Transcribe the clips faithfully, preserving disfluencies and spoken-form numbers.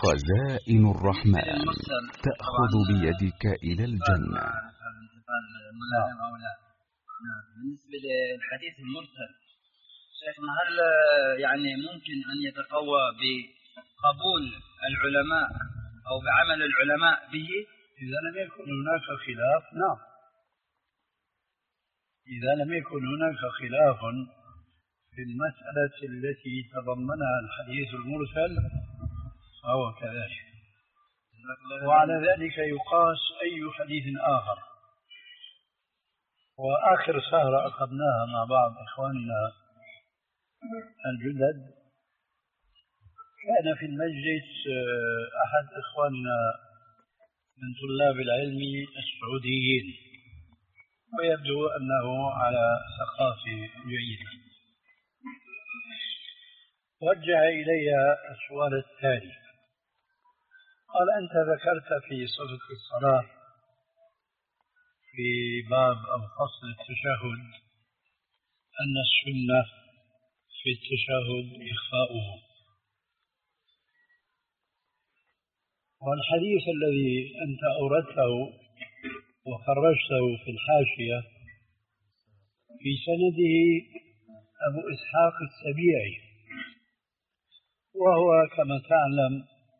خزائن الرحمن تأخذ بيدك إلى الجنة. ملائم أو لا؟ نعم. بالنسبة للحديث المرسل شيخنا، هل يعني ممكن أن يتقوى بقبول العلماء أو بعمل العلماء به إذا لم يكن هناك خلاف؟ نعم، إذا لم يكن هناك خلاف في المسألة التي تضمنها الحديث المرسل فهو كذلك، وعلى ذلك يقاس أي حديث آخر. وآخر سهرة أخذناها مع بعض إخواننا الجدد كان في المجلس أحد إخواننا من طلاب العلم السعوديين، ويبدو أنه على ثقافة جيدة. وجه إلي السؤال التالي، قال: أنت ذكرت في صفة الصلاة في باب أو فصل التشهد أن السنة في التشهد إخفاؤه، والحديث الذي أنت أوردته وخرجته في الحاشية في سنده أبو إسحاق السبيعي، وهو كما تعلم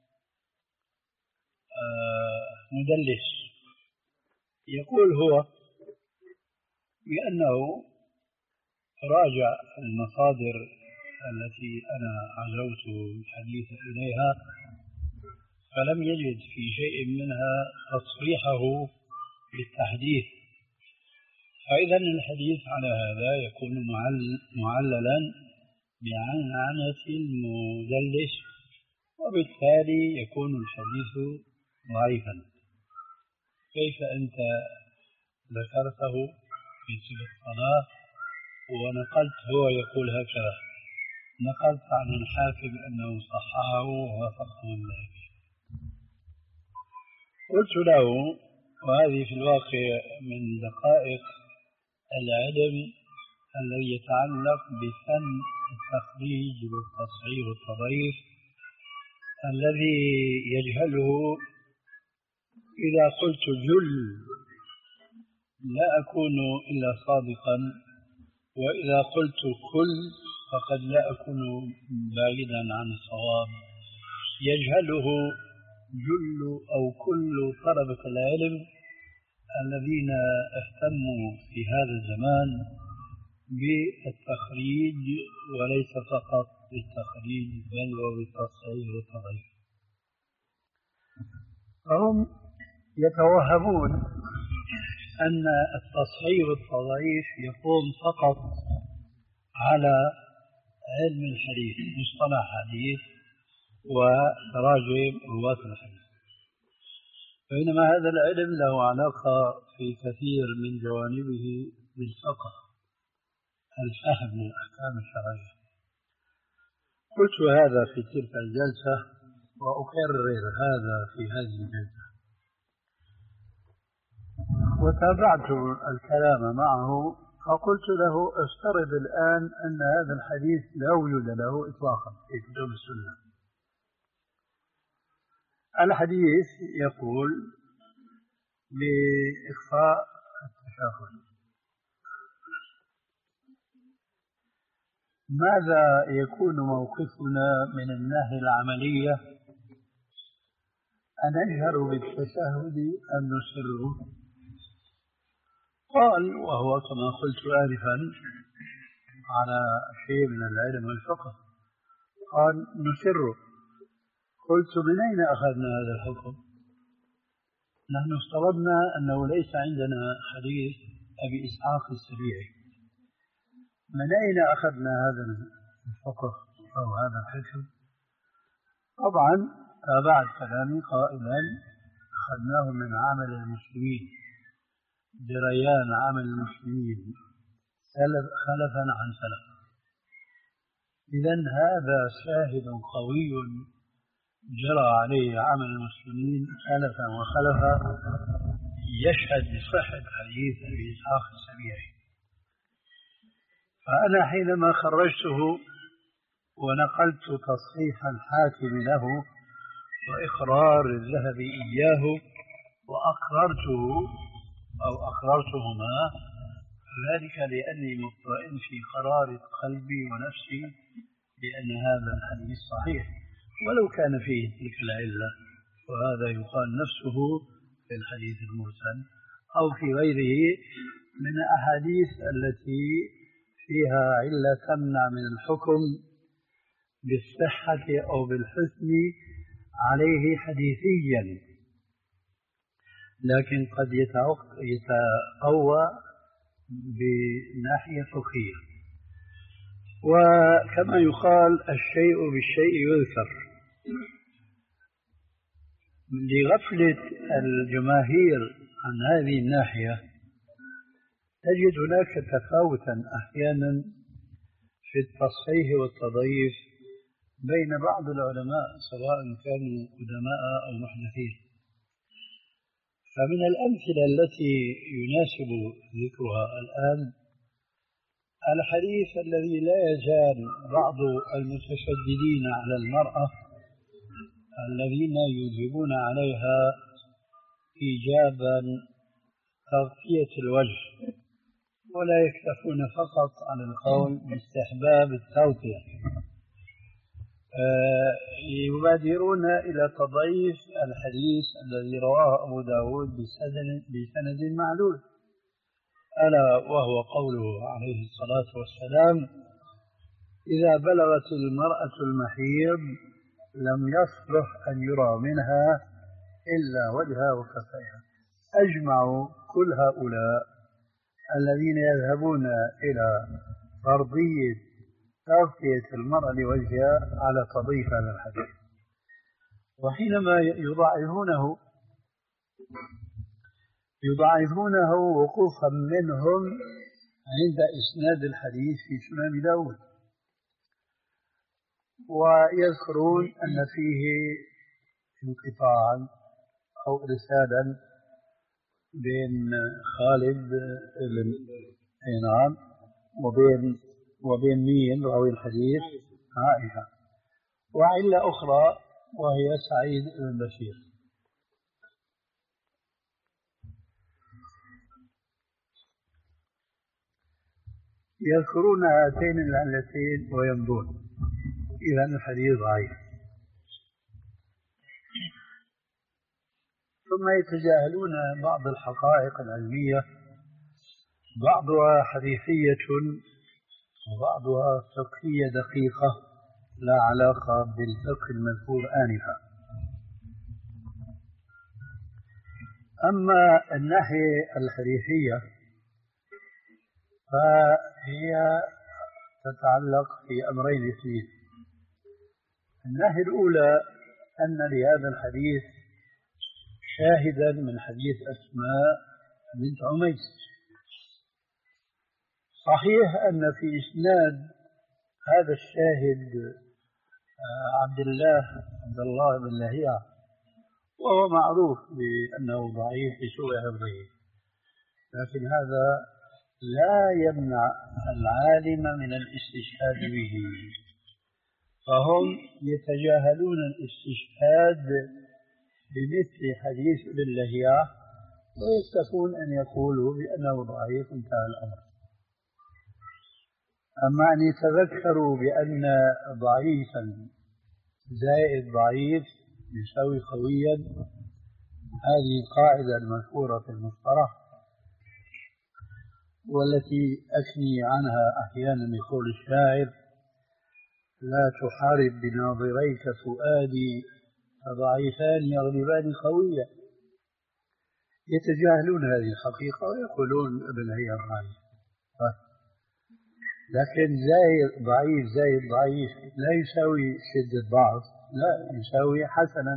مدلس. يقول هو بأنه راجع المصادر التي أنا عزوت الحديث إليها فلم يجد في شيء منها تصريحه بالتحديث، فإذا الحديث على هذا يكون معللا بعنعنة المدلس، وبالتالي يكون الحديث ضعيفا. كيف أنت ذكرته في صفة الصلاة ونقلت هو يقول هكذا، نقلت عن الحاكم أنه صححه ووافقه الذهبي؟ قلت له، وهذه في الواقع من دقائق العلم الذي يتعلق بفن التخريج والتصحيح والتضعيف الذي يجهله إذا قلت جل لا أكون إلا صادقا، وإذا قلت كل فقد لا أكون بعيدا عن الصواب. يجهله جل أو كل طلبة العلم الذين اهتموا في هذا الزمان بالتخريج وليس فقط بالتخريج بل وبالتصحيح والتضعيف. فهم يتوهمون أن التصحيح والتضعيف يقوم فقط على علم الحديث، مصطلح حديث وتراجم رواة الحديث، بينما هذا العلم له علاقة في كثير من جوانبه بالفقه، الفهم للأحكام الشرعية. قلت هذا في تلك الجلسة وأكرر هذا في هذه الجلسة، وتابعت الكلام معه فقلت له: افترض الآن أن هذا الحديث لا وجود له إطلاقا في كتب السنة. الحديث يقول بإخفاء التشهد، ماذا يكون موقفنا من الناحية العملية؟ أن نجهر بالتشهد أم نسره؟ قال، وهو كما قلت آنفا على شيء من العلم والفقه، قال: نسره. قلت: من أين أخذنا هذا الحكم؟ نحن افترضنا أنه ليس عندنا حديث أبي إسحاق السبيعي، من أين أخذنا هذا الفقه أو هذا الحكم؟ طبعا تابعت كلامي قائلا: أخذناه من عمل المسلمين، جريان عمل المسلمين سلف خلفا عن سلف. إذن هذا شاهد قوي جرى عليه عمل المسلمين سلفا وخلفا يشهد بصحة حديث أبي إسحاق السبيعي. فأنا حينما خرجته ونقلت تصحيح الحاكم له وإقرار الذهبي إياه وأقررته أو أقررتهما، ذلك لأني مطمئن في قرار قلبي ونفسي بأن هذا الحديث صحيح ولو كان فيه تلك العلة، وهذا يقال نفسه في الحديث المرسل أو في غيره من الأحاديث التي فيها علة تمنع من الحكم بالصحة أو بالحسن عليه حديثيا، لكن قد يتقوى بناحية فقهية. وكما يقال الشيء بالشيء يذكر، لغفلة الجماهير عن هذه الناحية تجد هناك تفاوتا أحيانا في التصحيح والتضعيف بين بعض العلماء سواء كانوا قدماء أو محدثين. فمن الأمثلة التي يناسب ذكرها الآن الحديث الذي لا يزال بعض المتشددين على المرأة الذين يوجبون عليها إيجابا تغطية الوجه ولا يكتفون فقط على القول باستحباب التغطية، يبادرون إلى تضعيف الحديث الذي رواه أبو داود بسند معلول، ألا وهو قوله عليه الصلاة والسلام: إذا بلغت المرأة المحيض لم يصلح أن يرى منها إلا وجهها وكفيها. أجمعوا كل هؤلاء الذين يذهبون إلى فرضية تغطية المرأة لوجهها على تضعيف هذا الحديث، وحينما يضاعفونه يضاعفونه وقوفا منهم عند إسناد الحديث في سنن داود، ويذكرون أن فيه انقطاعا أو إرسالا بين خالد بن نعم وبين وبين مين راوي الحديث؟ عائشة. وعلة أخرى وهي سعيد بن بشير. يذكرون هاتين العلتين ويمضون إلى أن الحديث ضعيف، ثم يتجاهلون بعض الحقائق العلمية، بعضها حديثية وبعضها فقهية دقيقة لا علاقة بالفقه المذكور آنفا. أما الناحية الحديثية فهي تتعلق في أمرين اثنين. الناحية الأولى أن لهذا الحديث شاهدا من حديث أسماء بنت عميس. صحيح أن في إسناد هذا الشاهد عبد الله عبد الله بن لهيعة، وهو معروف بأنه ضعيف بسوء حفظه، لكن هذا لا يمنع العالم من الاستشهاد به، فهم يتجاهلون الاستشهاد بمثل حديث ابن لهيعة ويكتفون أن يقولوا بأنه ضعيف، انتهى الأمر. أما أن يتذكروا بأن ضعيفا زائد ضعيف يساوي قويا، هذه القاعدة المشهورة في المصطلح والتي أثني عنها أحيانا بقول الشاعر: لا تحارب بناظريك فؤادي فضعيفان يغلبان قويا. يتجاهلون هذه الحقيقة ويقولون ابن هي ضعيف، لكن زايد ضعيف زايد ضعيف لا يساوي شدة ضعف، لا يساوي حسنا.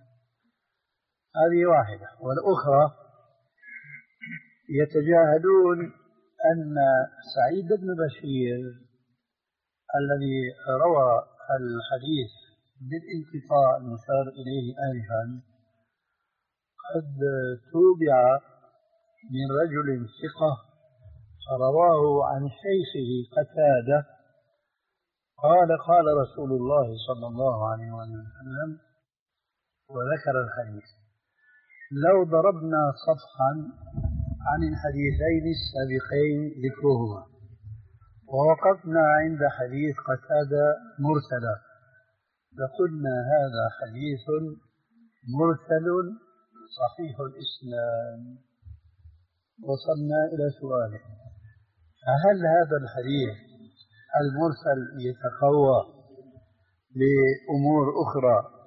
هذه واحدة. والأخرى يتجاهلون أن سعيد بن بشير الذي روى الحديث بالانقطاع المشار إليه آنفا قد توبع من رجل ثقة فرواه عن شيخه قتادة قال: قال رسول الله صلى الله عليه وسلم: وذكر الحديث. لو ضربنا صفحا عن الحديثين السابقين ذكرهما ووقفنا عند حديث قتادة مرسلا لقلنا هذا حديث مرسل صحيح الإسلام. وصلنا إلى سؤاله: هل هذا الحديث المرسل يتقوى بأمور أخرى؟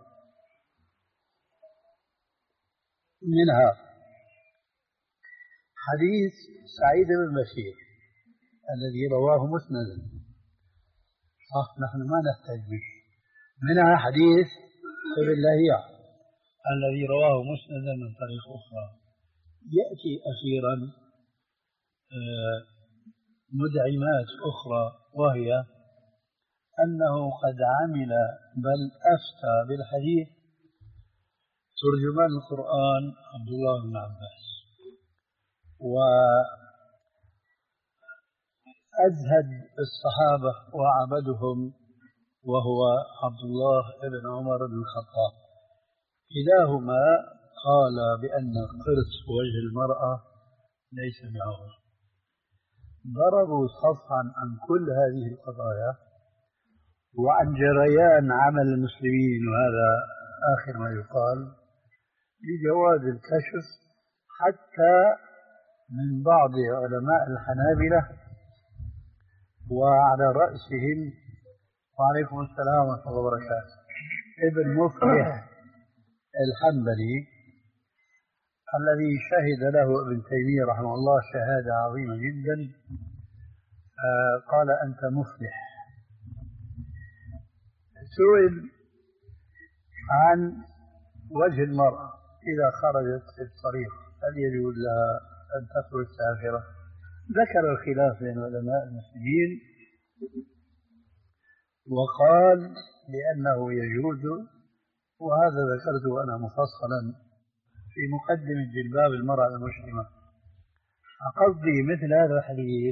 منها حديث سعيد بن بشير الذي رواه مسندا، صح نحن ما نحتاج به. منها حديث ابن لهيعة الذي رواه مسندا من طريق أخرى. يأتي أخيرا مدعمات أخرى، وهي أنه قد عمل بل أفتى بالحديث ترجمان القرآن عبد الله بن عباس، وأزهد الصحابة وعبدهم وهو عبد الله بن عمر بن الخطاب. كلاهما قال بأن قرص وجه المرأة ليس بعورة. ضربوا صفحا عن كل هذه القضايا وعن جريان عمل المسلمين، وهذا آخر ما يقال، بجواز الكشف حتى من بعض علماء الحنابلة وعلى رأسهم وعليكم السلام ورحمة الله وبركاته ابن مفلح الحنبلي الذي شهد له ابن تيمية رحمه الله شهادة عظيمة جدا. آه قال: أنت مفلح. سئل عن وجه المرأة إذا خرجت في الطريق هل يجوز لها أن تخرج سافرة؟ ذكر الخلاف بين علماء المسلمين وقال بأنه يجوز، وهذا ذكرته أنا مفصلا في مقدمة جلباب المرأة المسلمة. قصدي مثل هذا الحديث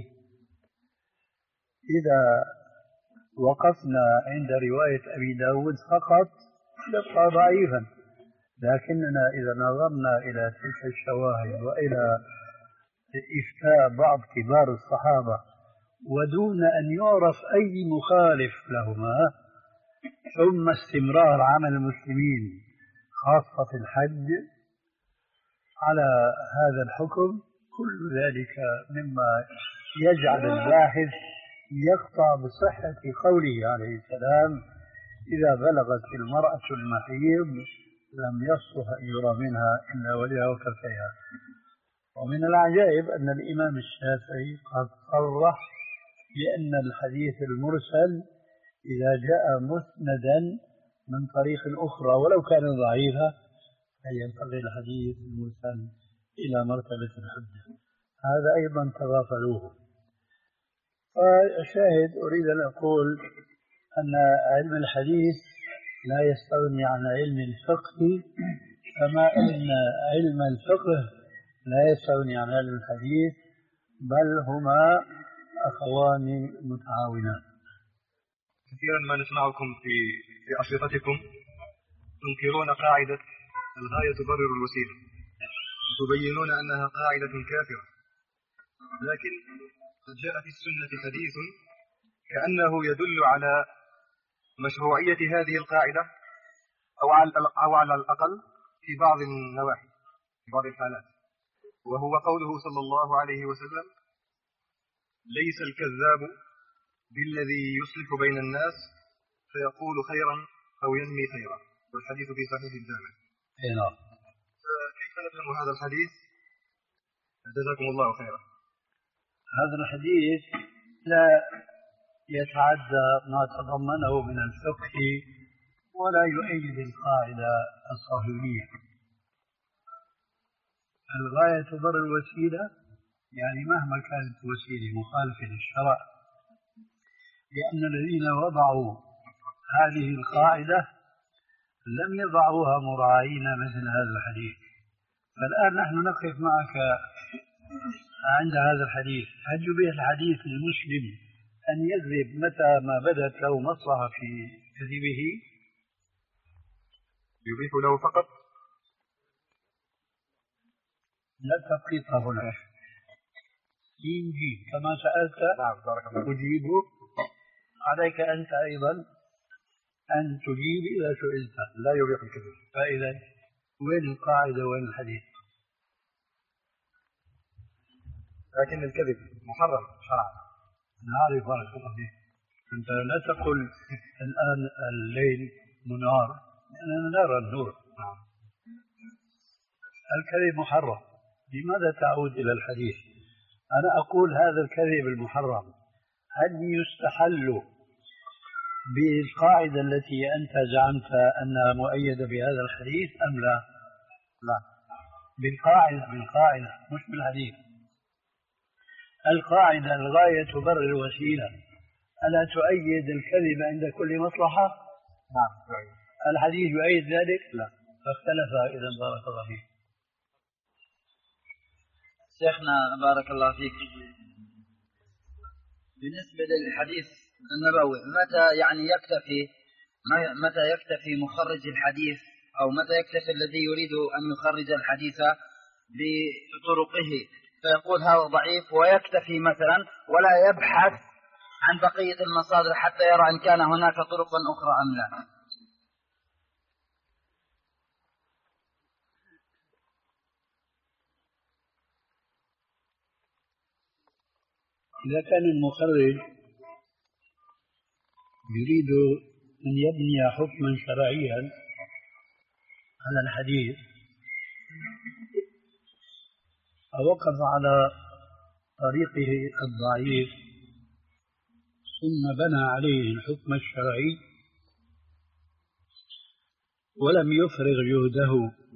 إذا وقفنا عند رواية أبي داود فقط يبقى ضعيفا، لكننا إذا نظرنا إلى تلك الشواهد وإلى إفتاء بعض كبار الصحابة ودون أن يعرف أي مخالف لهما، ثم استمرار عمل المسلمين خاصة في الحج على هذا الحكم، كل ذلك مما يجعل الباحث يقطع بصحة قوله عليه السلام: إذا بلغت المرأة المحيض لم يصلح أن يرى منها إلا وجهها وكفيها. ومن العجائب أن الإمام الشافعي قد صرح بأن الحديث المرسل إذا جاء مسندا من طريق أخرى ولو كان ضعيفا فينتقل الحديث المرسل إلى مرتبة الحجة. هذا أيضا تغافلوه. فالشاهد أريد أن أقول أن علم الحديث لا يستغني عن علم الفقه، كما أن علم الفقه لا يستغني عن علم الحديث، بل هما أخوان متعاونان. كثيرا ما نسمعكم في في أشرطتكم تنكرون قاعدة الغاية تبرر الوسيلة، وتبينون أنها قاعدة كافرة، لكن قد جاء في السنة حديث كأنه يدل على مشروعية هذه القاعدة أو على أو على الأقل في بعض النواحي في بعض الحالات، وهو قوله صلى الله عليه وسلم: ليس الكذاب بالذي يصلح بين الناس فيقول خيرا أو ينمي خيرا، والحديث في صحيح الجامع. نعم. كيف نفهم هذا الحديث؟ جزاكم الله خيرا. هذا الحديث لا يتعدى ما تضمنه من الفقه ولا يؤيد القاعدة الصهيونية. الغاية تبرر الوسيلة، يعني مهما كانت الوسيلة مخالفة للشرع، لأن الذين وضعوا هذه القاعدة لم يضعوها مراعين مثل هذا الحديث. فالآن نحن نقف معك عند هذا الحديث: هل يبيح الحديث للمسلم أن يكذب متى ما بدت له مصلحة في كذبه؟ يبيح له فقط؟ لا تدقيق هنا. جيم جيم كما سألت. نعم بارك الله. أجيب. عليك أنت أيضا أن تجيب إذا سئلت. لا يبيح الكذب. فإذا وين القاعدة وين الحديث؟ لكن الكذب محرم شرعا. نعرف بارك الله فيك. أنت لا تقل الآن الليل منار لأننا نرى النور. نعم. الكذب محرم. لماذا تعود إلى الحديث؟ أنا أقول هذا الكذب المحرم هل يستحل بالقاعدة التي أنت زعمت أنها مؤيدة بهذا الحديث أم لا؟ لا. بالقاعدة بالقاعدة مش بالحديث. القاعدة الغاية تبرر الوسيلة. ألا تؤيد الكذب عند كل مصلحة؟ نعم. الحديث يؤيد ذلك؟ لا. فاختلف إذا بارك الله فيك. شيخنا بارك الله فيك، بالنسبة للحديث النبوي متى يعني يكتفي متى يكتفي مخرج الحديث أو متى يكتفي الذي يريد أن يخرج الحديث بطرقه فيقول هذا ضعيف ويكتفي مثلا ولا يبحث عن بقية المصادر حتى يرى إن كان هناك طرق أخرى أم لا؟ إذا كان المخرج يريد أن يبني حكما شرعيا على الحديث فوقف على طريقه الضعيف ثم بنى عليه الحكم الشرعي ولم يفرغ جهده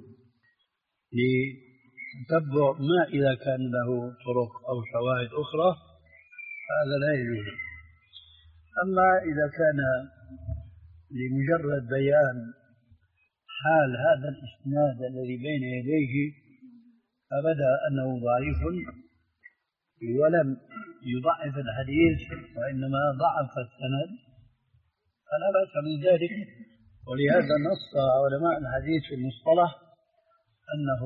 لتتبع ما إذا كان له طرق أو شواهد أخرى هذا لا يجوز. أما إذا كان لمجرد بيان حال هذا الإسناد الذي بين يديه فبدا أنه ضعيف ولم يضعف الحديث وإنما ضعف السند فلا بأس من ذلك. ولهذا نص علماء الحديث في المصطلح أنه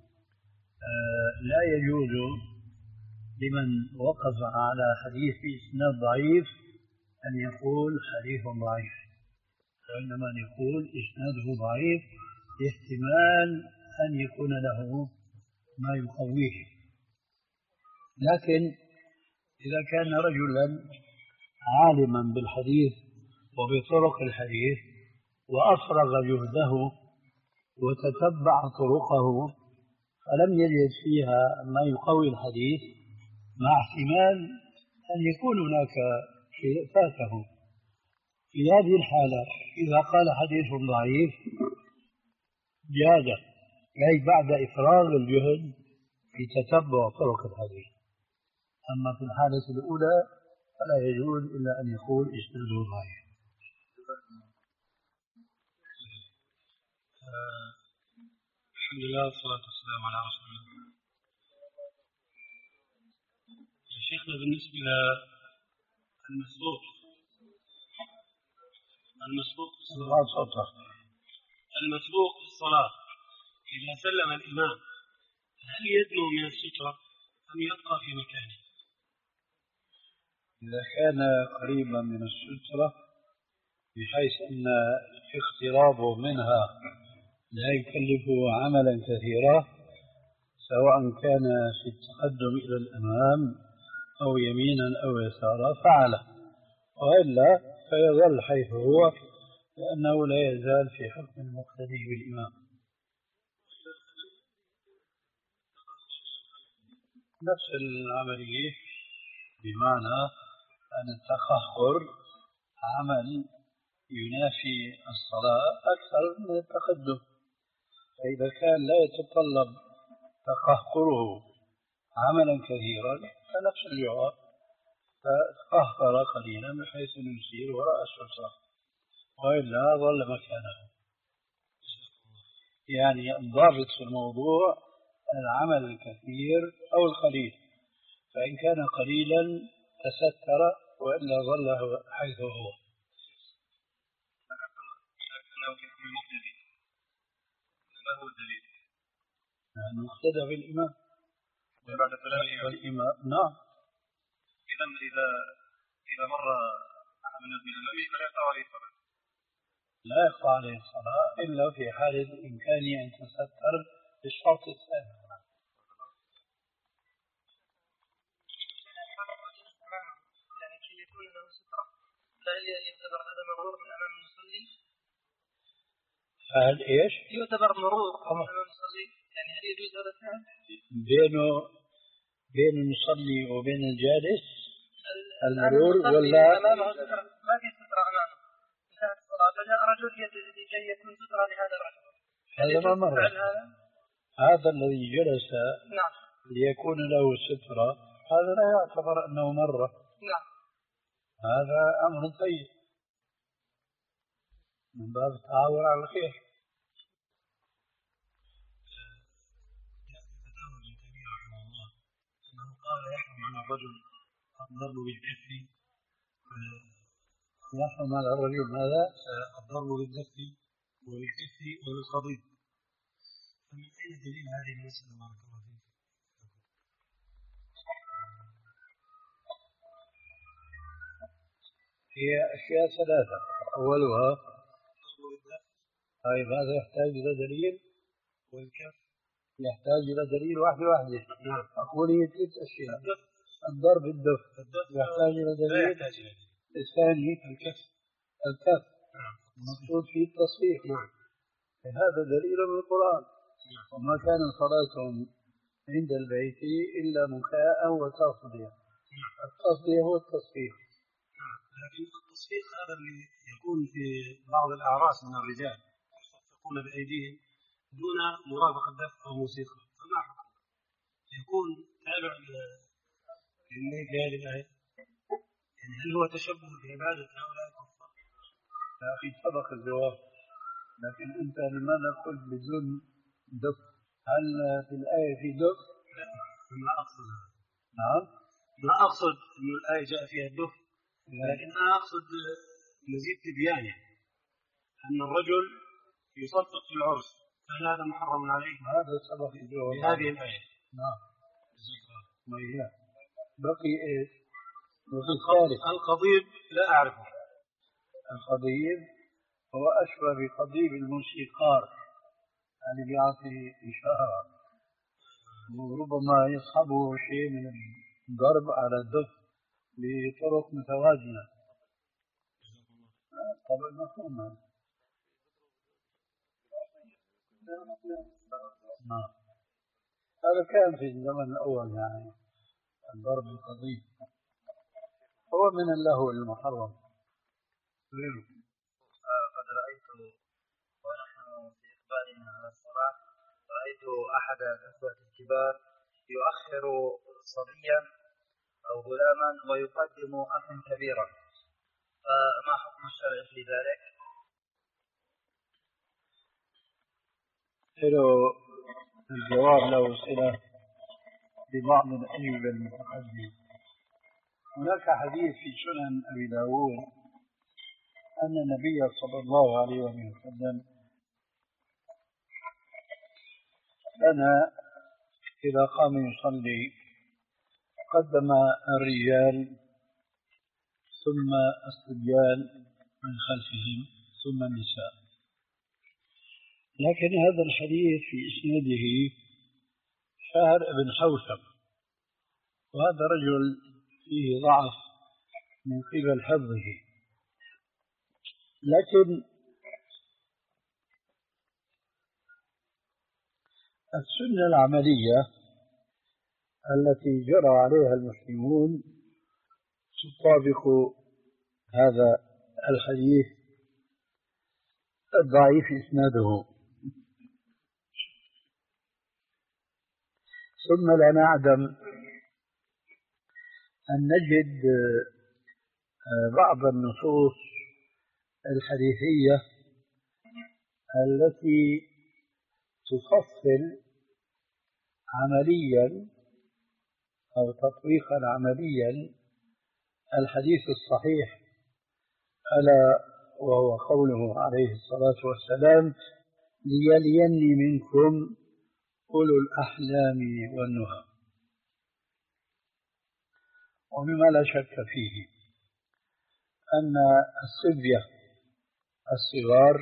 لا يجوز لمن وقف على حديث بإسناد ضعيف أن يقول حديث ضعيف، وإنما أن يقول إسناده ضعيف احتمال أن يكون له ما يقويه. لكن إذا كان رجلا عالما بالحديث وبطرق الحديث وأفرغ جهده وتتبع طرقه فلم يجد فيها ما يقوي الحديث مع احتمال أن يكون هناك شيء فاته، في هذه الحالة إذا قال حديث ضعيف جاز، أي بعد إفراغ الجهد في تتبع طرق الحديث. أما في الحالة الأولى فلا يجوز إلا أن يقول إسناده ضعيف. الحمد لله والصلاة والسلام على رسول الله. يا شيخنا بالنسبة للمسبوق المسبوق في الصلاة المسبوق في الصلاة إذا سلم الإمام هل يدنو من السترة أم يبقى في مكانه؟ إذا كان قريبا من السترة بحيث أن اقترابه منها لا يكلفه عملا كثيرا سواء كان في التقدم إلى الأمام أو يمينا أو يسارا فعله، وإلا فيظل حيث هو لأنه لا يزال في حكم المقتدي بالإمام. نفس العملية بمعنى أن التخهر عمل ينافي الصلاة أكثر من التقدم، فإذا كان لا يتطلب تقهقره عملا كثيرا فنفس الجواب فتقهقر قليلا بحيث يسير وراء السترة وإلا ظل مكانه. يعني الضابط في الموضوع العمل الكثير أو القليل، فإن كان قليلا تستر وإلا ظل حيث هو. هو الدليل؟ يعني مقتدى بالإمام بعد كلام والإمام. نعم. إذا إذا إذا مر أحد الناس بالأمامي فلا يقطع عليه الصلاة. لا يقطع عليه الصلاة إلا في حال الإمكان أن تستتر بالشرط الثاني. يعني كي يكون له سترة، فهل يعتبر هذا مرور من أمام المصلي؟ هل إيش؟ يعتبر مرور من أمام المصلي، يعني هل يجوز هذا الفعل؟ بينه بين المصلي وبين الجالس المرور ولا أمامه سترة، ما في سترة أمامه، انتهت الصلاة فجاء رجل لكي يكون سترة لهذا الرجل. هذا ما مر. هذا الذي جلس نعم ليكون له سترة هذا لا يعتبر أنه مرة. نعم. هذا أمر طيب من باب التعاون على الخير. فتاوى ابن تيمية رحمه الله أنه قال يحرم على الرجل الضرب بالكف، يحرم على الرجل ماذا؟ الضرب بالكف وبالكف وبالخضيب. فمن أين دليل هذه المسألة بارك الله فيك؟ هي أشياء ثلاثة. أولها طيب هذا يحتاج إلى دليل، والكف يحتاج إلى دليل واحد واحدة. نعم. أقول هي ثلاث أشياء. الضرب الدف يحتاج إلى دليل. الثاني الكف الكف المقصود فيه التصفيق. نعم. هذا دليل من القرآن. وما كان صلاتهم عند البيت إلا مكاء وتصدية. التصدية هو التصفيق. لكن التصفيق هذا اللي يكون في بعض الأعراس من الرجال يصفقون بأيديهم دون مرافقة دف أو موسيقى، فما حكم؟ يكون تابع لهذه الآية؟ يعني هل هو تشبه بعبادة هؤلاء الكفار؟ يا أخي سبق الجواب، لكن أنت لماذا قلت بدون دف؟ هل في الآية في دف؟ لا، ما أقصد. نعم. ما أقصد أن الآية جاء فيها الدف، لكن أنا أقصد مزيد تبيان أن الرجل يصفق في العرس، فهل هذا محرم عليه؟ هذا سبق الجواب بهذه الآية. نعم. ما هي بقي إيش؟ وفي الثالث القضيب لا أعرفه. القضيب هو أشبه بقضيب الموسيقار يعني بيعطي إشارة، وربما يصحبه شيء من الضرب على الدف بطرق متوازنة. طبعا مفهوم. نعم. هذا كان في الزمن الأول يعني الضرب القضيب هو من اللهو المحرم. قد رأيت ونحن في إقبالنا على الصلاة رأيت أحد الأخوة الكبار يؤخر صبيا أو غلاما ويقدم أخا كبيرا، فما حكم الشرع في ذلك؟ الجواب له صلة ببعض الأجوبة المتقدمة. هناك حديث في سنن أبي داود أن النبي صلى الله عليه وسلم كان إذا قام يصلي قدم الرجال ثم الصبيان من خلفهم ثم النساء. لكن هذا الحديث في إسناده شهر بن حوشب، وهذا رجل فيه ضعف من قبل حفظه. لكن السنة العملية التي جرى عليها المسلمون تطابق هذا الحديث الضعيف إسناده. ثم لا نعدم أن نجد بعض النصوص الحديثية التي تفصل عمليا أو تطبيقا عمليا الحديث الصحيح، ألا وهو قوله عليه الصلاة والسلام: ليليني منكم أولو الأحلام والنهى. ومما لا شك فيه أن الصبية الصغار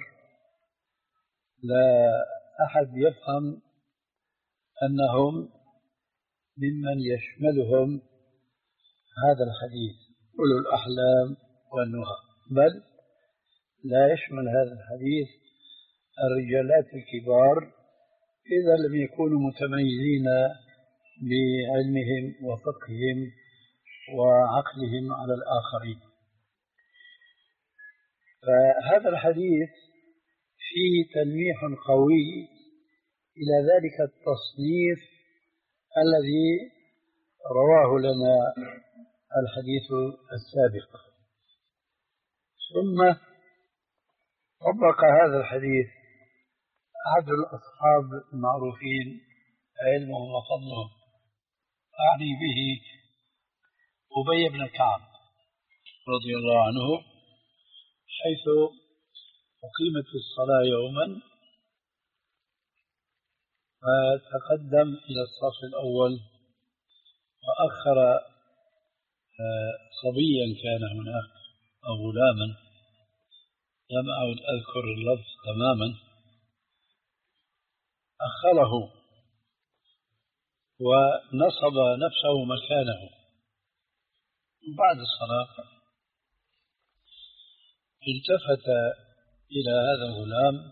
لا أحد يفهم أنهم ممن يشملهم هذا الحديث أولو الأحلام والنهى، بل لا يشمل هذا الحديث الرجالات الكبار إذا لم يكونوا متميزين بعلمهم وفقههم وعقلهم على الآخرين. فهذا الحديث فيه تلميح قوي إلى ذلك التصنيف الذي رواه لنا الحديث السابق. ثم طبق هذا الحديث أحد الأصحاب المعروفين علمهم وفضلهم، أعني به أبي بن كعب رضي الله عنه، حيث أقيمت الصلاة يوما فتقدم إلى الصف الأول وأخر صبيا كان هناك أو غلاما، لم أعد أذكر اللفظ تماما، أخره ونصب نفسه مكانه. بعد الصلاة التفت إلى هذا الغلام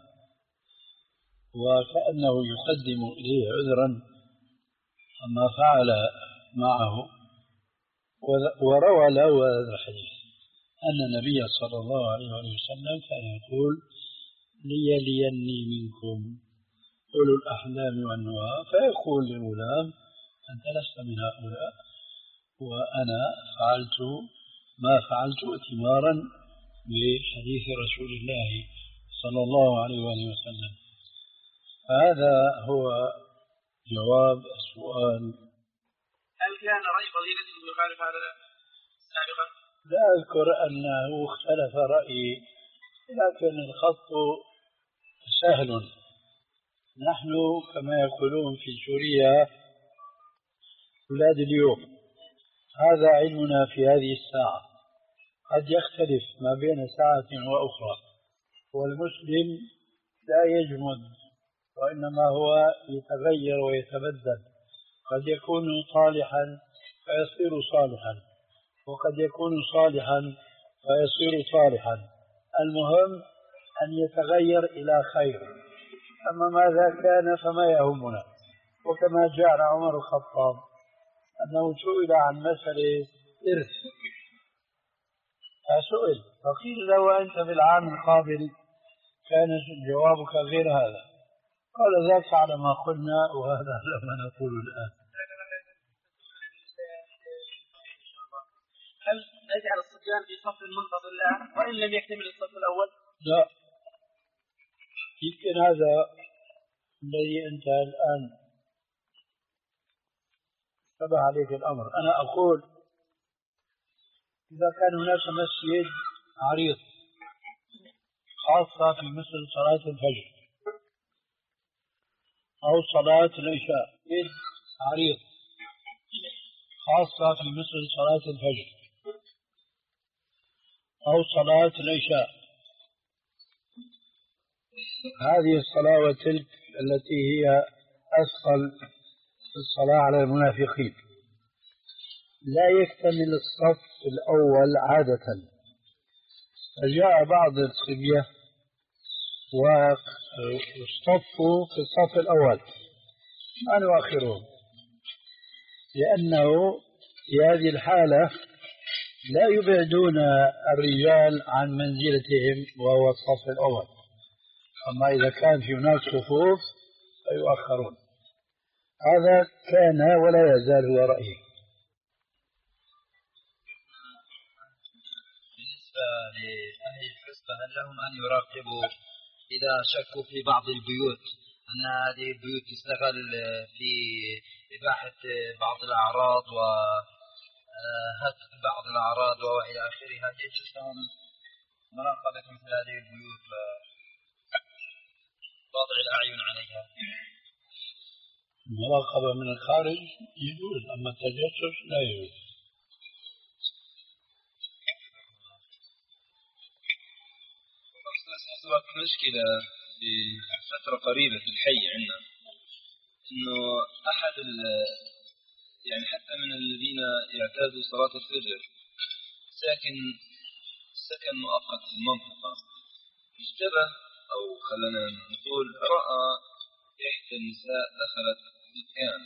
وكأنه يقدم إليه عذرا عما فعل معه، وروى له هذا الحديث أن النبي صلى الله عليه وسلم كان يقول ليليني منكم أولو الأحلام والنهى، فيقول للغلام أنت لست من هؤلاء وأنا فعلت ما فعلت ائتمارا بحديث رسول الله صلى الله عليه وسلم. هذا هو جواب السؤال. هل كان رأي فضيلته يخالف هذا سابقا؟ لا أذكر أنه اختلف رأيي، لكن الخط سهل. نحن كما يقولون في سوريا أولاد اليوم، هذا علمنا في هذه الساعة، قد يختلف ما بين ساعة وأخرى، والمسلم لا يجمد وإنما هو يتغير ويتبدل، قد يكون صالحا فيصير صالحا، وقد يكون صالحا فيصير صالحا، المهم أن يتغير إلى خير. أما ماذا كان فما يهمنا. وكما جاء عمر الخطاب أنه سئل عن مسألة إرث، فسئل فقيل له أنت بالعام القابل كان جوابك غير هذا، قال ذاك على ما قلنا وهذا على ما نقول الآن. هل نجعل الصبيان في صف منتظر الآن وإن لم يكتمل الصف الأول؟ لا، يمكن هذا الذي أنت الآن اشتبه عليك الأمر. أنا أقول إذا كان هناك مسجد عريض خاصة في مثل صلاة الفجر أو صلاة العشاء، مسجد عريض خاصة في مثل صلاة الفجر أو صلاة العشاء، هذه الصلاة وتلك التي هي أثقل في الصلاة على المنافقين، لا يكتمل الصف الأول عادة، فجاء بعض الصبية واصطفوا في الصف الأول ما نؤخرهم، لأنه في هذه الحالة لا يبعدون الرجال عن منزلتهم وهو الصف الأول، أما إذا كان في هناك صفوف فيؤخرون. هذا كان ولا يزال هو رأيي. بالنسبة لأهل الحسبة هل لهم أن يراقبوا إذا شكوا في بعض البيوت أن هذه البيوت تستغل في إباحة بعض الأعراض وهتك بعض الأعراض وإلى آخرها، يجوز لهم مراقبة مثل هذه البيوت وضع الأعين عليها. المراقبة من الخارج يجوز، أما التجسس لا يجوز. حصلت مشكلة في فترة قريبة في الحي عندنا، إنه أحد يعني حتى من الذين يعتادوا صلاة الفجر ساكن سكن مؤقت في المنطقة، اشتبه أو خلنا نقول رأى إحدى النساء دخلت دكان،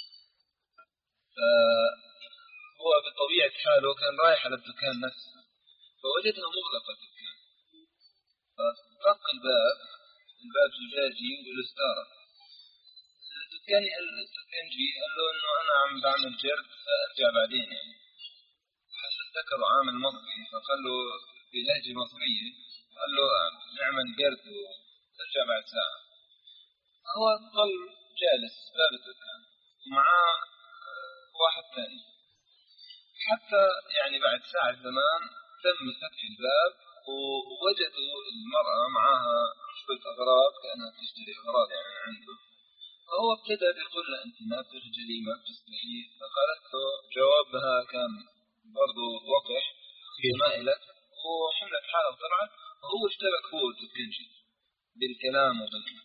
فهو بطبيعة حاله كان رايح على الدكان نفسه فوجدها مغلقة الدكان، فطرق الباب، الباب زجاجي والستارة. الدكان الدكان جي قال له إنه أنا عم بعمل جرد فأرجع بعدين، يعني حتى ذكروا عامل مصري فقال له بلهجة مصرية، قال له نعمل جرد وترجع بعد ساعة. هو ظل جالس باب الدكان ومعاه واحد ثاني، حتى يعني بعد ساعة زمان تم فتح الباب ووجدوا المرأة معها شوية أغراض كأنها تشتري أغراض يعني عنده. فهو ابتدى يقول له أنت ما بتخجلي ما بتستحي، فقالت له جوابها كان برضو وقح ما إلك، وحملت حالة وطلعت، وهو اشتبك هو والدكنجي بالكلام وبالكلام.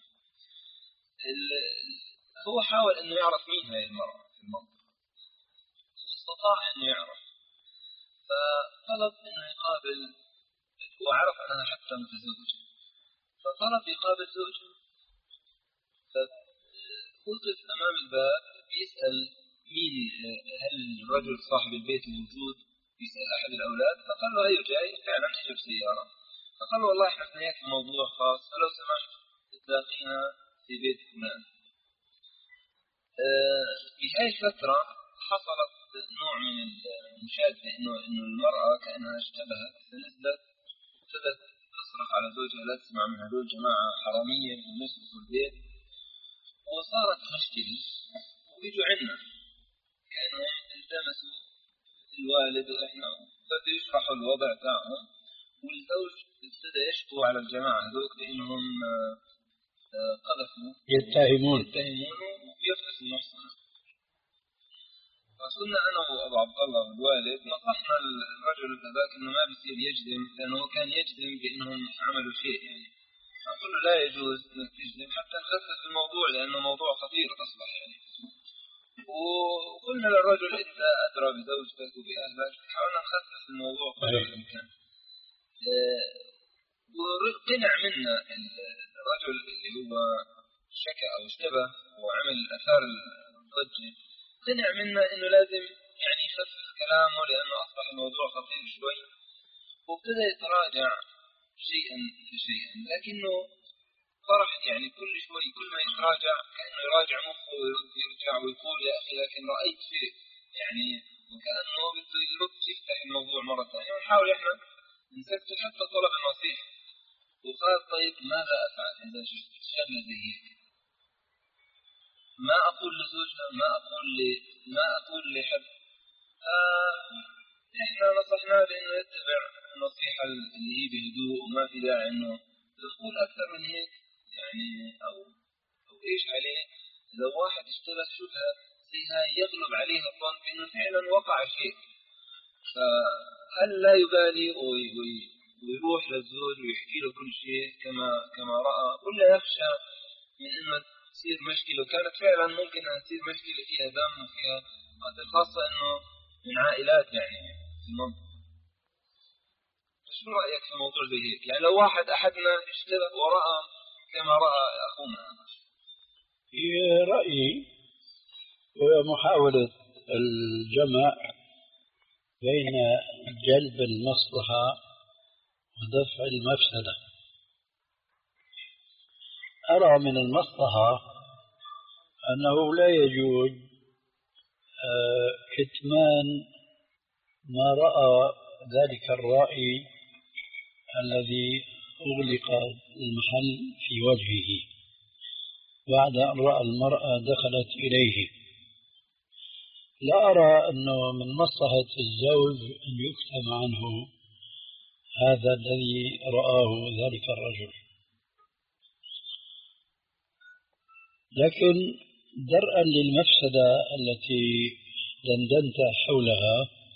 هو حاول أنه يعرف مين هاي المرأة في المنطقة واستطاع أنه يعرف، فطلب أنه يقابل، وعرف أنها حتى متزوجة فطلب يقابل زوجها. فوقف أمام الباب يسأل مين، هل الرجل صاحب البيت موجود، يسأل أحد الأولاد، فقال له أيوة جاي فعلا حجب سيارة. فقال له والله إحنا إياك في موضوع خاص فلو سمحت تلاقينا في بيت فلان. في هاي الفترة حصلت نوع من المشاهدة إنه إنه المرأة كأنها اشتبهت فنزلت وابتدت تصرخ على زوجها لا تسمع من هذول جماعة حرامية ومسكوا البيت، وصارت مشكلة ويجوا عنا كأنهم التمسوا الوالد وإحنا بدأوا يشرحوا الوضع تاعهم، والزوج ابتدى يشكو على الجماعة هذوك لأنهم قذفوا يتهمون يتهمونه ويقذفوا محصنة. فصلنا أنا وأبو عبد الله والوالد نصحنا الرجل هذاك إنه ما بيصير يجزم، لأنه كان يجزم بأنهم عملوا شيء يعني، فقلنا لا يجوز إنك تجزم حتى نخفف الموضوع لأنه موضوع خطير أصبح يعني. وقلنا للرجل إذا أدرى بزوجتك وبأهلك حاولنا نخفف الموضوع قدر الإمكان. وقنع منا الرجل اللي هو شكى أو اشتبه وعمل أثار الضجة، قنع منا إنه لازم يعني يخفف كلامه لأنه أصبح الموضوع خطير شوي، وابتدى يتراجع شيئا فشيئا، لكنه فرح يعني كل شوي كل ما يتراجع كأنه يراجع مخه ويرد يرجع ويقول يا أخي لكن رأيت شيء يعني، وكأنه بده يرد يفتح الموضوع مرة ثانية. ونحاول إحنا نسكت حتى طلب النصيحة، وقال طيب ماذا أفعل إذا شفت شغلة زي هيك؟ ما أقول لزوجها ما أقول لي ما أقول لحد. آه إحنا نصحناه بأنه يتبع النصيحة اللي هي بهدوء وما في داعي إنه تقول أكثر من هيك يعني، أو أو إيش عليه لو واحد اشتبه شبهة زي هاي يغلب عليها الظن بأنه فعلا وقع شيء، فهل لا يبالي ويروح للزوج ويحكي له كل شيء كما كما رأى، ولا يخشى من إنه تصير مشكلة، وكانت فعلا ممكن أن تصير مشكلة فيها دم وفيها قتل، خاصة إنه من عائلات يعني في المنطقة. شو رأيك في موضوع زي هيك؟ يعني لو واحد أحدنا اشتبه ورأى كما رأى أخونا. في رأيي محاولة الجمع بين جلب المصلحة ودفع المفسدة. أرى من المصلحة أنه لا يجوز كتمان ما رأى ذلك الرائي الذي أغلق المحل في وجهه بعد أن رأى المرأة دخلت إليه. لا أرى أنه من مصلحة الزوج أن يكتم عنه هذا الذي رآه ذلك الرجل. لكن درءا للمفسدة التي دندنت حولها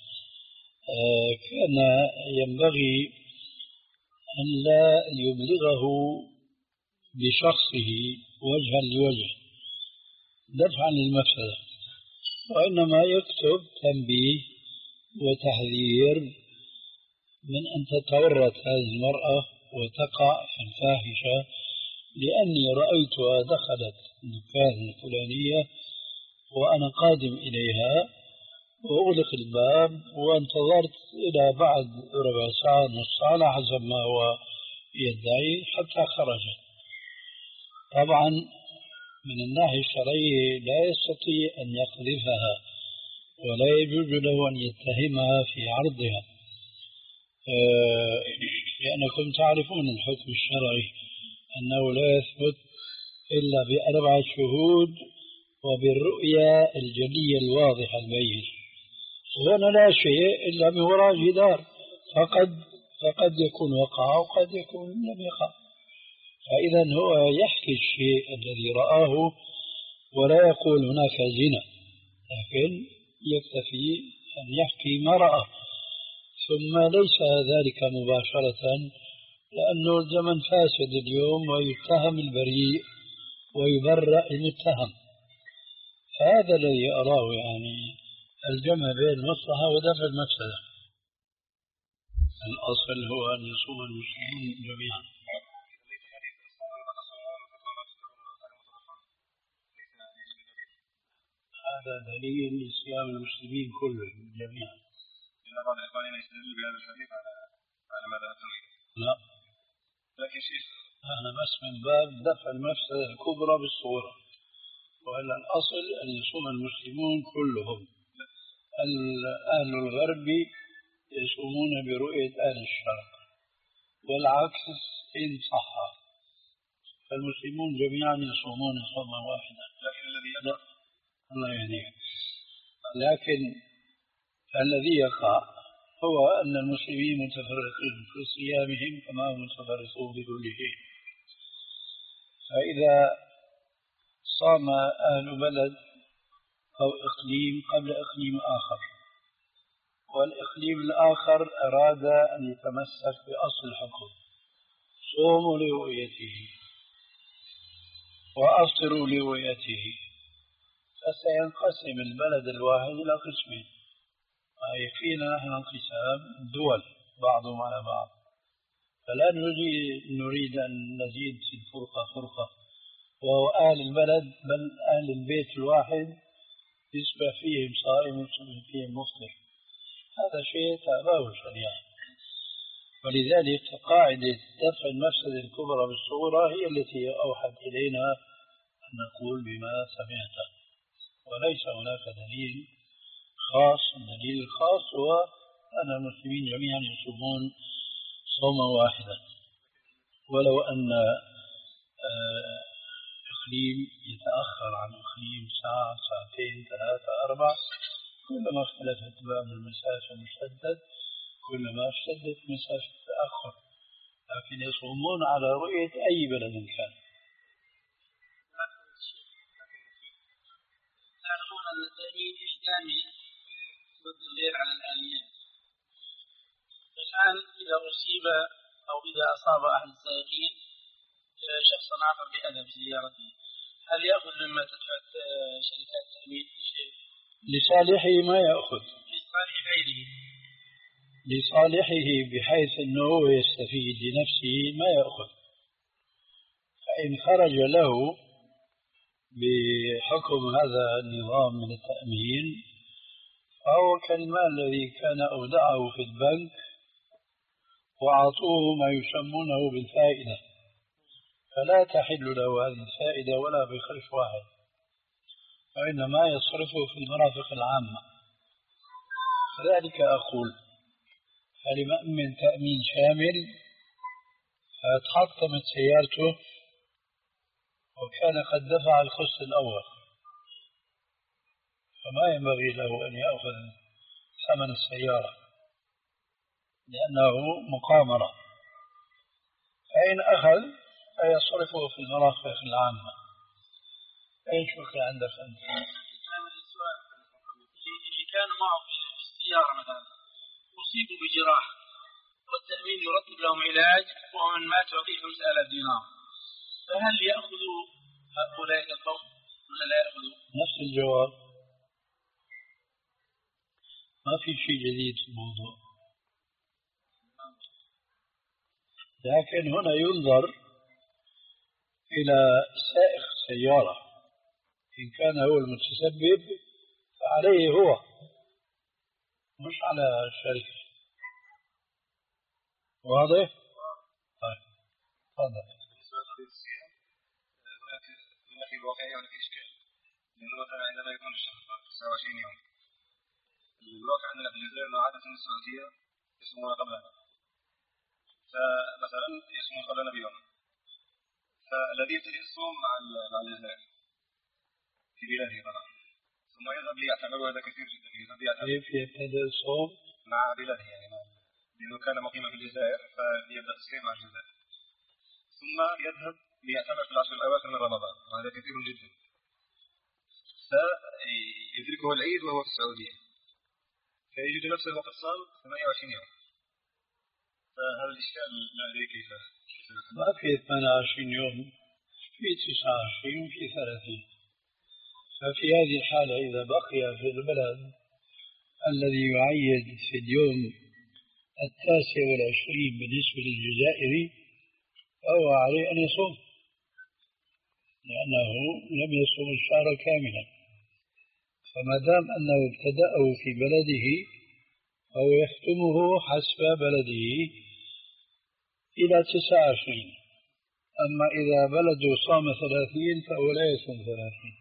كان ينبغي أن لا يبلغه بشخصه وجها لوجه دفعا للمفسدة، وإنما يكتب تنبيه وتحذير من أن تتورط هذه المرأة وتقع في الفاحشة، لأني رأيتها دخلت الدكان الفلانية وأنا قادم إليها وأغلق الباب وانتظرت إلى بعد ربع ساعة نصف ساعة على حسب ما هو يدعي حتى خرجت. طبعا من الناحية الشرعية لا يستطيع أن يقذفها ولا يجوز له أن يتهمها في عرضها، لأنكم تعرفون الحكم الشرعي أنه لا يثبت إلا بأربعة شهود وبالرؤية الجلية الواضحة البينة، وهنا لا شيء إلا من وراء جدار، فقد فقد يكون وقع وقد يكون لم يقع. فإذا هو يحكي الشيء الذي رآه ولا يقول هناك زنا، لكن يكتفي أن يحكي ما رأى، ثم ليس ذلك مباشرة، لأنه الزمن فاسد اليوم ويتهم البريء ويبرأ المتهم. فهذا الذي أراه يعني الجمع بين المصلحة ودفع المفسدة. الأصل هو أن يصوم المسلمين جميعا. هذا دليل لصيام المسلمين كلهم جميعا. بعض الإخوانين يستدل بهذا الحديث على على ماذا تريد؟ لا، لكن شيخ أنا بس من باب دفع المفسدة الكبرى بالصورة، وإلا الأصل أن يصوم المسلمون كلهم. أهل الغرب يصومون برؤية أهل الشرق والعكس إن صح، فالمسلمون جميعا يصومون صوما واحدا. لكن الذي لا الله يهديك، لكن الذي يقع هو أن المسلمين متفرقين في صيامهم كما هم متفرقون بكل شيء. فإذا صام أهل بلد أو إقليم قبل إقليم آخر، والإقليم الآخر أراد أن يتمسك بأصل الحكم، صوموا لرؤيته وأفطروا لرؤيته، فسينقسم البلد الواحد إلى قسمين. يكفينا نحن انقسام دول بعضهم على بعض، فلا نريد أن نزيد في الفرقة فرقة، وهو أهل البلد بل أهل البيت الواحد يصبح فيهم صائم ويصبح فيهم مفطر. هذا شيء تأباه الشريعة، ولذلك قاعدة دفع المفسدة الكبرى بالصغرى هي التي أوحت إلينا أن نقول بما سمعت، وليس هناك دليل خاص. الدليل الخاص هو أن المسلمين جميعا يصومون صوما واحدا، ولو أن إقليم يتأخر عن إقليم ساعة ساعتين ثلاثة أربع، كلما اختلفت باب المسافة المشدد كلما اشتدت مسافة التأخر، لكن يصومون على رؤية أي بلد كان. تعرفون أن الدليل إسلامي والدليل على الآليات. الآن إذا أصيب أو إذا أصاب أحد السائقين شخصا عبر بأذى بسيارته، هل يأخذ مما تدفع شركات التأمين شيء؟ لصالحه ما يأخذ، لصالح غيره، لصالحه بحيث أنه يستفيد لنفسه ما يأخذ. فإن خرج له بحكم هذا النظام من التأمين فهو كالمال الذي كان أودعه في البنك وأعطوه ما يسمونه بالفائدة، فلا تحل له هذه الفائدة ولا بخلف واحد، وإنما يصرفه في المرافق العامة. فذلك أقول هل مأمن تأمين شامل فتحطمت سيارته وكان قد دفع الخص الأول، فما ينبغي له أن يأخذ ثمن السيارة لأنه مقامرة، فإن أخذ فيصرفه في المرافق العامة. ايش بقي عندك انت؟ اللي كانوا معه في السيارة مثلا أصيبوا بجراح والتأمين يرتب لهم علاج ومن مات يعطيه خمسة آلاف دينار، فهل يأخذوا هؤلاء القوم ولا لا يأخذوا؟ نفس الجواب، ما في شيء جديد في الموضوع، لكن هنا ينظر إلى سائق السيارة، إن كان هو المتسبب فعليه هو مش على الشركة. واضح؟ طيب تفضل. هناك هناك الواقعية هناك إشكال، لأنه مثلا عندما يكون الشهر تسعة وعشرين يوم، الواقع عندنا في الجزائر أنه عادة السعودية يصومون قبلنا، فمثلا يصومون قبلنا بيوم، فالذي يبتدئ الصوم مع مع الجزائر في بلاده طبعا، ثم يذهب ليعتمر، وهذا كثير جدا، يذهب ليعتمر. كيف يبتدئ الصوم؟ مع بلاده يعني مع لأنه كان مقيما في الجزائر فيبدأ الصيام مع الجزائر، ثم يذهب ليعتمر في العشر الأواخر من رمضان، وهذا كثير جدا، فيدركه العيد وهو في السعودية، فيجد نفسه وقد صام ثمانية وعشرين يوم. فهذا الإشكال لا أدري كيف ما في ثمانية وعشرين يوم، في تسعة وعشرين وفي ثلاثين. ففي هذه الحالة إذا بقي في البلد الذي يعيد في اليوم التاسع والعشرين بالنسبة للجزائري فهو عليه أن يصوم، لأنه لم يصوم الشهر كاملا، فما دام أنه ابتدأه في بلده فهو يختمه حسب بلده إلى تسعة وعشرين. أما إذا بلده صام ثلاثين فهو لا يصوم ثلاثين.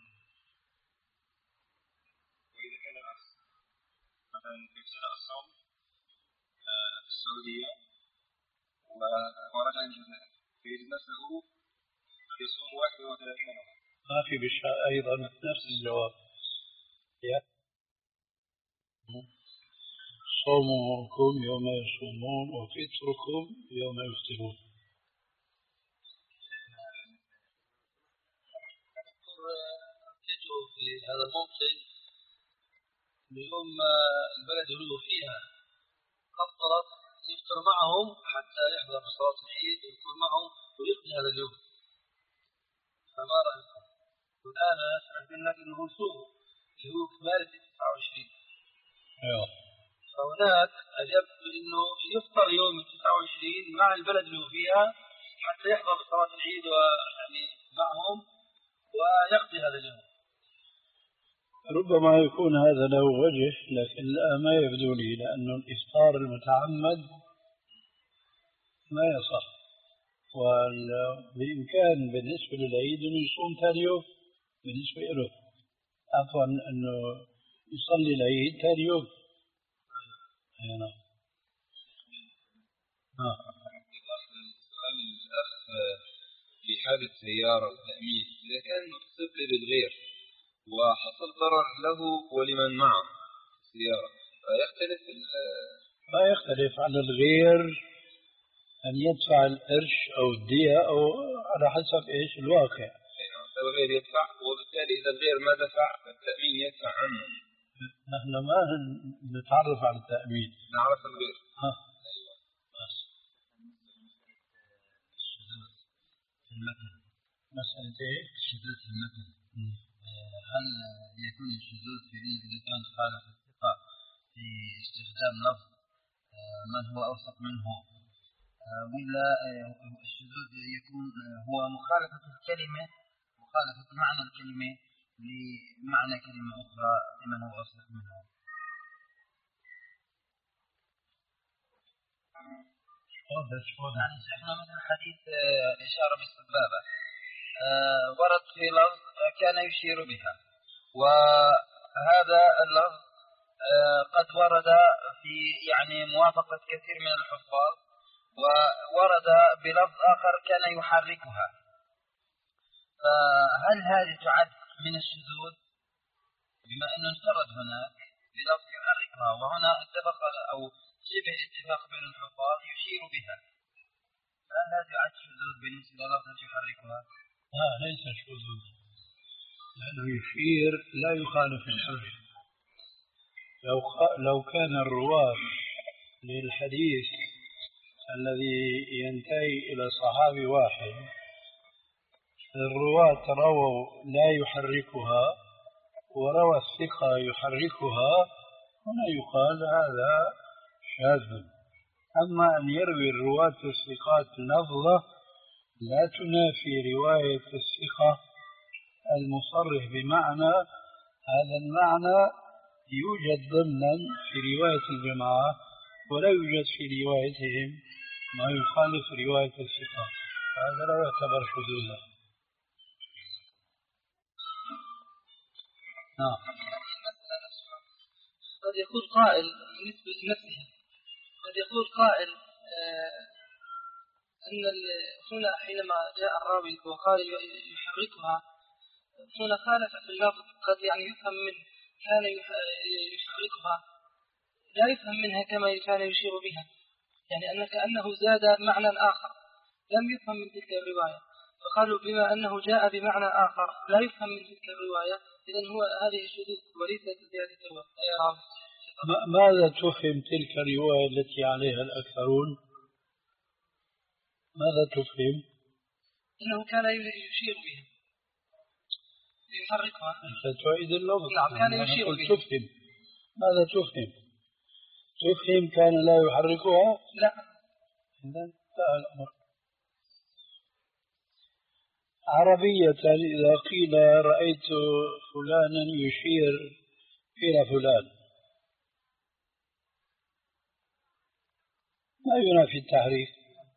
وإذا كان العكس، مثلا ابتدأ الصوم في السعودية ورجع الجزائر فيجد نفسه قد يصوم واحد وثلاثين يوما. ما في بشاء أيضا نفس الجواب، صومكم يوم يصومون وفطركم يوم يفطرون. في هذا الموطن اليوم البلد يولدوا فيها أفطرت يفطر معهم حتى يحضر صلاة العيد ويكون معهم ويقضي هذا اليوم. فما رأيكم؟ والآن سمعت منك أنه يصوم اللي هو في مارس تسعة وعشرين. أيوه. فهناك أجب أنه يفطر يوم تسعة وعشرين مع البلد اللي هو فيها حتى يحضر صلاة العيد ويعني معهم ويقضي هذا اليوم. ربما يكون هذا له وجه، لكن لا ما يبدو لي، لأنه الإفطار المتعمد ما يصح، والبإمكان بالنسبة للعيد أنه يصوم ثاني يوم بالنسبة له، عفوا أنه يصلي العيد ثاني يوم. هنا آه. سؤال الأخ في حالة سيارة التأمين، إذا كان متصل بالغير وحصل ضرر له ولمن معه السيارة فيختلف ما يختلف على الغير أن يدفع القرش أو الدية أو على حسب إيش الواقع. الغير يدفع، وبالتالي إذا الغير ما دفع فالتأمين يدفع عنه. نحن ما نتعرف على التأمين، نعرف الغير. ها. أيوة. بس. مسألة إيه؟ الشذوذ في المتن. هل يكون الشذوذ في إذا كان خالف الثقة في استخدام لفظ من هو أوثق منه، ولا الشذوذ يكون هو مخالفة الكلمة مخالفة معنى الكلمة لمعنى كلمة أخرى لمن هو أوثق منه؟ يعني شفنا مثلا حديث إشارة بالسبابة ورد في لفظ كان يشير بها، وهذا اللفظ قد ورد في يعني موافقة كثير من الحفاظ، وورد بلفظ آخر كان يحركها، فهل هذه تعد من الشذوذ بما أنه انفرد هناك بلفظ يحركها، وهنا اتفق أو شبه اتفاق بين الحفاظ يشير بها، فهل هذا يعد شذوذ بالنسبة للفظ يحركها؟ لا ليس شذوذ، لأنه يشير لا يخالف الحفظ. لو لو كان الرواة للحديث الذي ينتهي إلى صحابي واحد الرواة رووا لا يحركها وروى الثقة يحركها هنا يقال هذا شاذ. أما أن يروي الرواة الثقات لفظة لا تنافي رواية الثقة المصرح بمعنى، هذا المعنى يوجد ضمنا في رواية الجماعة ولا يوجد في روايتهم ما يخالف رواية الثقة، هذا لا يعتبر شذوذا. نعم. قد يقول قائل بالنسبة لنفسها، قد يقول قائل آه أن هنا حينما جاء الراوي وقال يحركها هنا خالف في اللفظ، قد يعني يفهم منه كان يحركها لا يفهم منها كما كان يشير بها، يعني أن كأنه زاد معنى آخر لم يفهم من تلك الرواية، فقالوا بما أنه جاء بمعنى آخر لا يفهم من تلك الرواية إذن هو هذه شذوذ وليست زيادة الراوي. ماذا تفهم تلك الرواية التي عليها الأكثرون؟ ماذا تفهم؟ أنه كان يشير بها يحركها. أنت تعيد اللفظ. نعم كان يشير بها. تفهم ماذا تفهم؟ تفهم كان لا يحركها؟ لا. إذن انتهى الأمر. عربية إذا قيل رأيت فلانا يشير إلى فلان ما ينافي التحريك.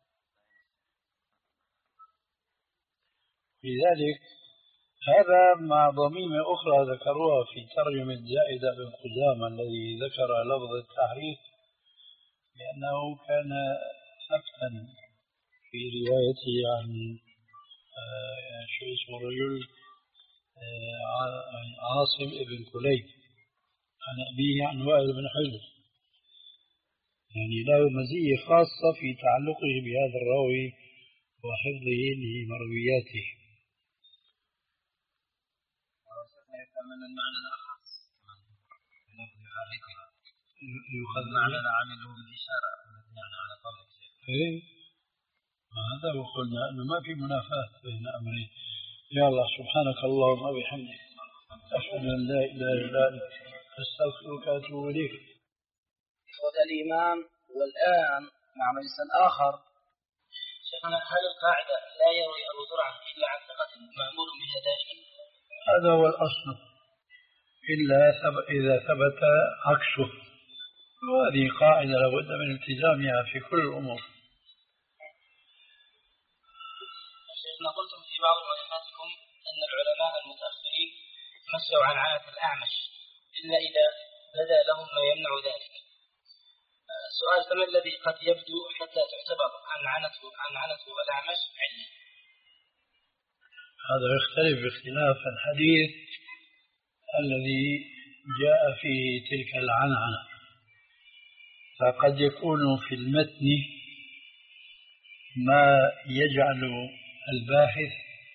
لذلك هذا مع ضميمة أخرى ذكروها في ترجمة زائدة بن قدامة الذي ذكر لفظ التحريك، لأنه كان ثبتا في روايته عن آه شو اسمه الرجل آه عاصم بن كليب عن أبيه عن وائل بن حجر، يعني له مزية خاصة في تعلقه بهذا الراوي وحفظه لمروياته. من المعنى الآخر يؤخذ معنى عمله بالإشارة يعني على قولك إيه هذا وقلنا أنه ما في منافاة بين أمرين. يا الله سبحانك اللهم وبحمدك أشهد أن لا إله إلا أنت أستغفرك وأتوب إليك. إخوة الإيمان، والآن مع مجلس آخر. شيخنا هل القاعدة لا يروي أبو زرعة إلا عن ثقة مأمور بها دائما؟ هذا هو الأصل إلا إذا ثبت عكسه، وهذه قاعدة لابد من التزامها في كل الأمور. شيخنا قلتم في بعض مؤلفاتكم أن العلماء المتأخرين مشوا عن عنة الأعمش إلا إذا بدا لهم ما يمنع ذلك. سؤال: فما الذي قد يبدو حتى تعتبر عن عنته عن عنته الأعمش علة؟ هذا يختلف باختلاف الحديث الذي جاء فيه تلك العنعنة، فقد يكون في المتن ما يجعل الباحث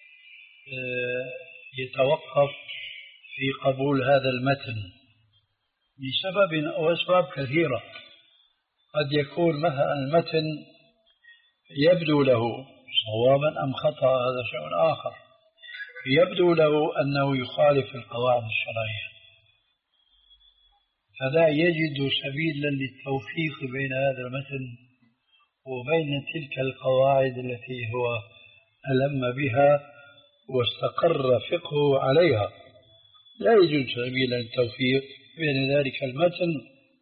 يتوقف في قبول هذا المتن لسبب أو أسباب كثيرة. قد يكون مثلا المتن يبدو له صوابا أم خطأ، هذا شيء آخر. يبدو له أنه يخالف القواعد الشرعية، فلا يجد سبيلا للتوفيق بين هذا المتن وبين تلك القواعد التي هو ألم بها واستقر فقهه عليها، لا يوجد سبيلا للتوفيق بين ذلك المتن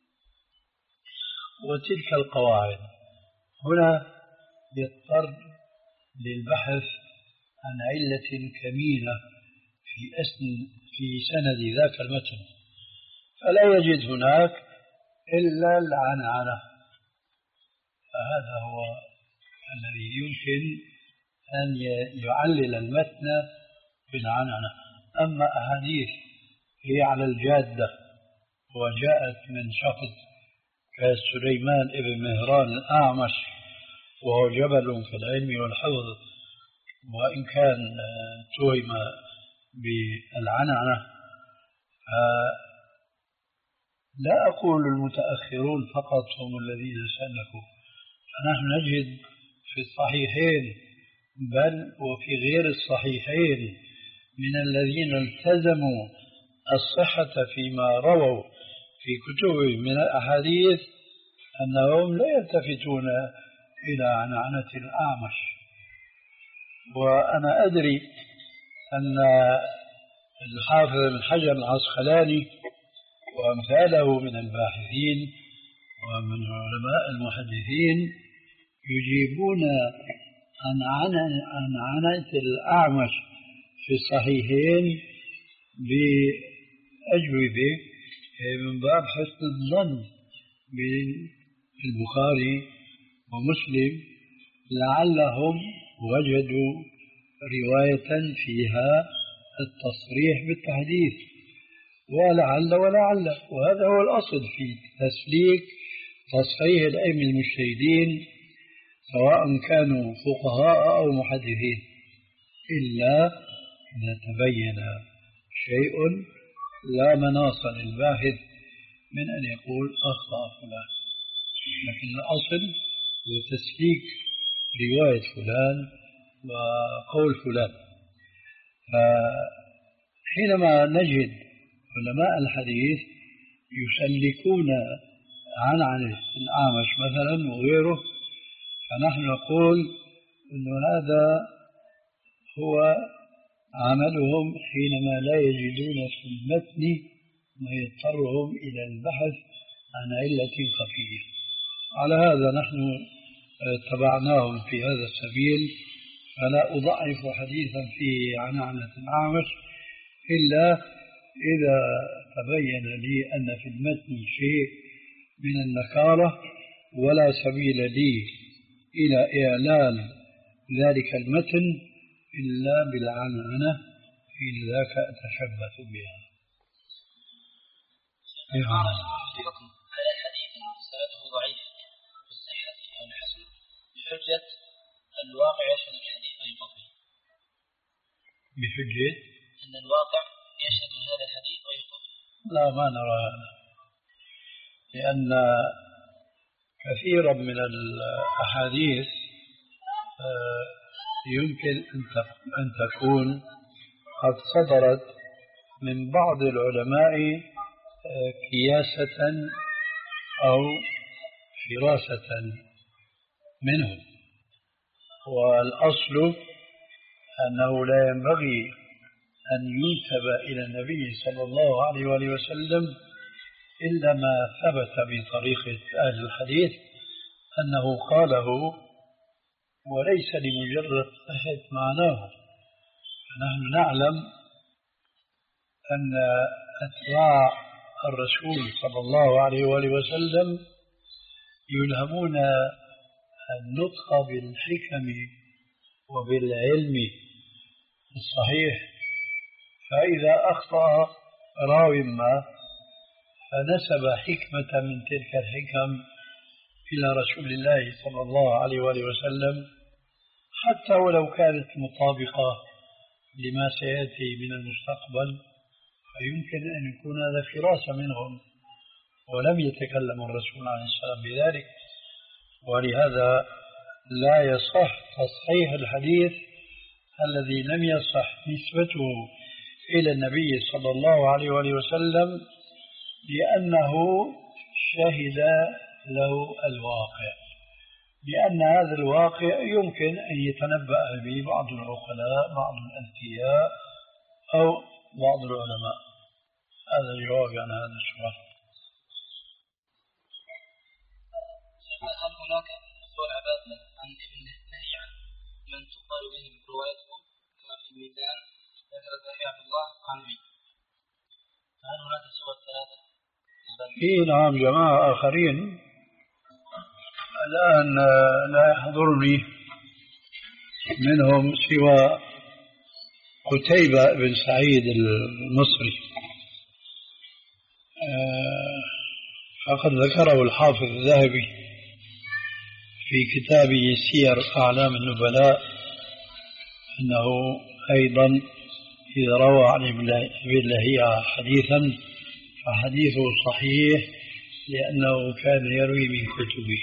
وتلك القواعد. هنا يضطر للبحث عن علة كمينة في أسن في سند ذاك المتن، فلا يجد هناك إلا العنعنة، فهذا هو الذي يمكن أن يعلل المتن بالعنعنة. أما أحاديث هي على الجادة وجاءت من شخص كسليمان ابن مهران الأعمش وهو جبل في العلم والحفظ، وإن كان توهم بالعنعنة. لا أقول المتأخرون فقط هم الذين سلكوا، فنحن نجد في الصحيحين بل وفي غير الصحيحين من الذين التزموا الصحة فيما رووا في كتبهم من الأحاديث أنهم لا يلتفتون إلى عنعنة الأعمش. وأنا أدري أن الحافظ بن حجر العسقلاني وأمثاله من الباحثين ومن علماء المحدثين يجيبون عن عنعنة الأعمش في الصحيحين بأجوبة من باب حسن الظن بالبخاري ومسلم، لعلهم وجدوا رواية فيها التصريح بالتحديث، ولعل ولعل، وهذا هو الأصل في تسليك تصحيح الأئمة المجتهدين سواء كانوا فقهاء أو محدثين، إلا إذا تبين شيء لا مناص للباحث من أن يقول أخطأ فلان، لكن الأصل هو تسليك رواية فلان وقول فلان. فحينما نجد علماء الحديث يسلكون عنعنة الأعمش مثلا وغيره، فنحن نقول أن هذا هو عملهم حينما لا يجدون في المتن ما يضطرهم إلى البحث عن علة خفية. على هذا نحن تبعناهم في هذا السبيل، فلا أضعف حديثا فيه عنعنة الأعمش إلا إذا تبين لي أن في المتن شيء من النكارة ولا سبيل لي إلى إعلان ذلك المتن إلا بالعنعنة، حين ذاك أتشبث بها. على الحديث سنده ضعيف في الصحة أو الحسن بحجة الواقع يشهد الحديث ويقضي. بحجة أن الواقع يشهد هذا الحديث ويقضي. لا، ما نرى هذا، لأن كثيرا من الأحاديث يمكن أن تكون قد صدرت من بعض العلماء كياسة أو فراسة منهم، والأصل أنه لا ينبغي أن ينسب إلى النبي صلى الله عليه وآله وسلم إلا ما ثبت بطريقة أهل الحديث أنه قاله، وليس لمجرد صحة معناه. فنحن نعلم أن أتباع الرسول صلى الله عليه وآله وسلم يلهمون النطق بالحكم وبالعلم الصحيح، فإذا أخطأ راو ما فنسب حكمة من تلك الحكم إلى رسول الله صلى الله عليه وآله وسلم، حتى ولو كانت مطابقة لما سيأتي من المستقبل، فيمكن أن يكون هذا فراسة منهم ولم يتكلم الرسول عليه السلام بذلك. ولهذا لا يصح تصحيح الحديث الذي لم يصح نسبته إلى النبي صلى الله عليه وآله وسلم، لأنه شهد له الواقع، لأن هذا الواقع يمكن أن يتنبأ به بعض العقلاء، بعض الأذكياء، أو بعض العلماء. هذا الجواب عن هذا السؤال. هل هناك قول عبادة عن ابن نهيعا من تقبل به روايته كما في الميزان ذكر الزهري عبد الله عن ابي؟ هل هناك سوى الثلاثة؟ إيه نعم، جماعة آخرين الآن لا يحضرني منهم سوى قتيبة بن سعيد المصري، فقد ذكره الحافظ الذهبي في كتابه سير أعلام النبلاء أنه أيضا إذا روى عن ابن لهيعة حديثا فحديثه صحيح لأنه كان يروي من كتبه.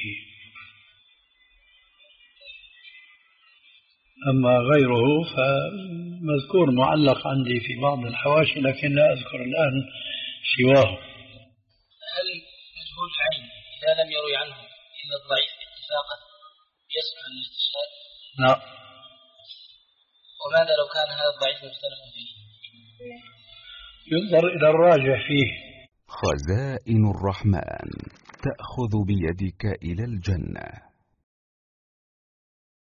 أما غيره فمذكور معلق عندي في بعض الحواشي لكن لا أذكر الآن سواه. هل مجهول العين إذا لم يروي عنه إلا الضعيف اتفاقا يصح للاستشهاد؟ نعم. وماذا لو كان هذا الضعيف مختلفا فيه؟ ينظر إلى الراجح فيه. خزائن الرحمن تأخذ بيدك إلى الجنة.